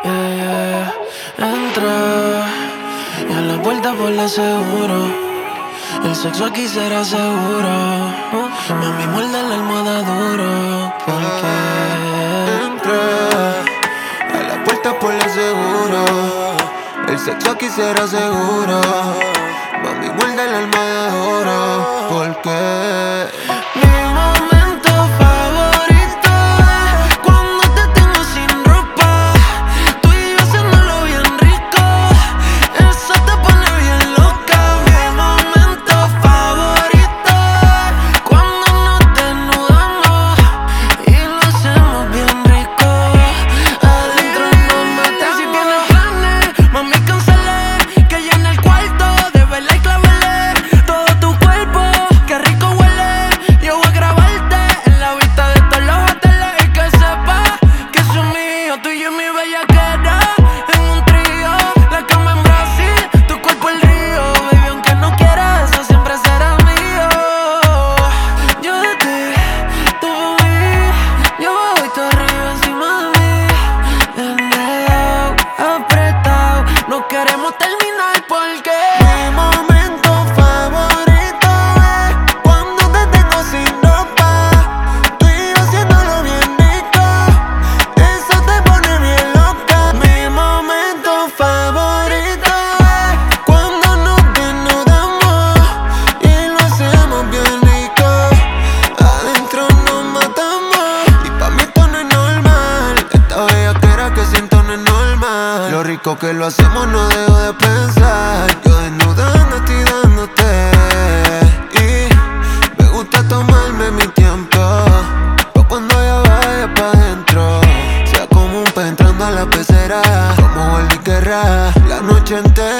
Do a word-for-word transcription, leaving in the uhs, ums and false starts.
yeah, yeah. Entra y a la puerta por la seguro. El sexo aquí será seguro. Mami, muerde la almohada duro. Porque entra a la puerta por la seguro. El sexo aquí será seguro. Mami, muerde la almohada duro. Porque mi momento favorito es cuando te tengo sin ropa. Tú y yo haciéndolo bien rico. Eso te pone bien loca. Mi momento favorito es cuando nos desnudamos y lo hacemos bien rico. Adentro nos matamos. Si tienes planes, mami, cancele. Que ya en el cuarto de verla y clavarle todo tu cuerpo. Qué rico huele. Yo voy a grabarte en la vista de todos los hoteles y que sepas que eso es mío. Tú y yo y mi bellaquera en un trío. La cama en Brasil, tu cuerpo el río. Baby, aunque no quieras, eso siempre será mío. Yo de ti, tú de mí. Yo voy todo arriba encima de mí. Enredado, apretado. No queremos terminar porque mi momento favorito es cuando te tengo sin ropa. Tú y yo haciéndolo bien rico. Eso te pone bien loca. Mi momento favorito es cuando nos desnudamos y lo hacemos bien rico. Adentro nos matamos y pa' mí esto no es normal. Esta bellaquera que siento no es normal. Lo rico que lo hacemos no dejo de pensar. Yo desnudándote y dándote. Y me gusta tomarme mi tiempo. Pa' cuando ya vaya pa' dentro sea como un pez entrando a la pecera. Como Wally Guerra la noche entera.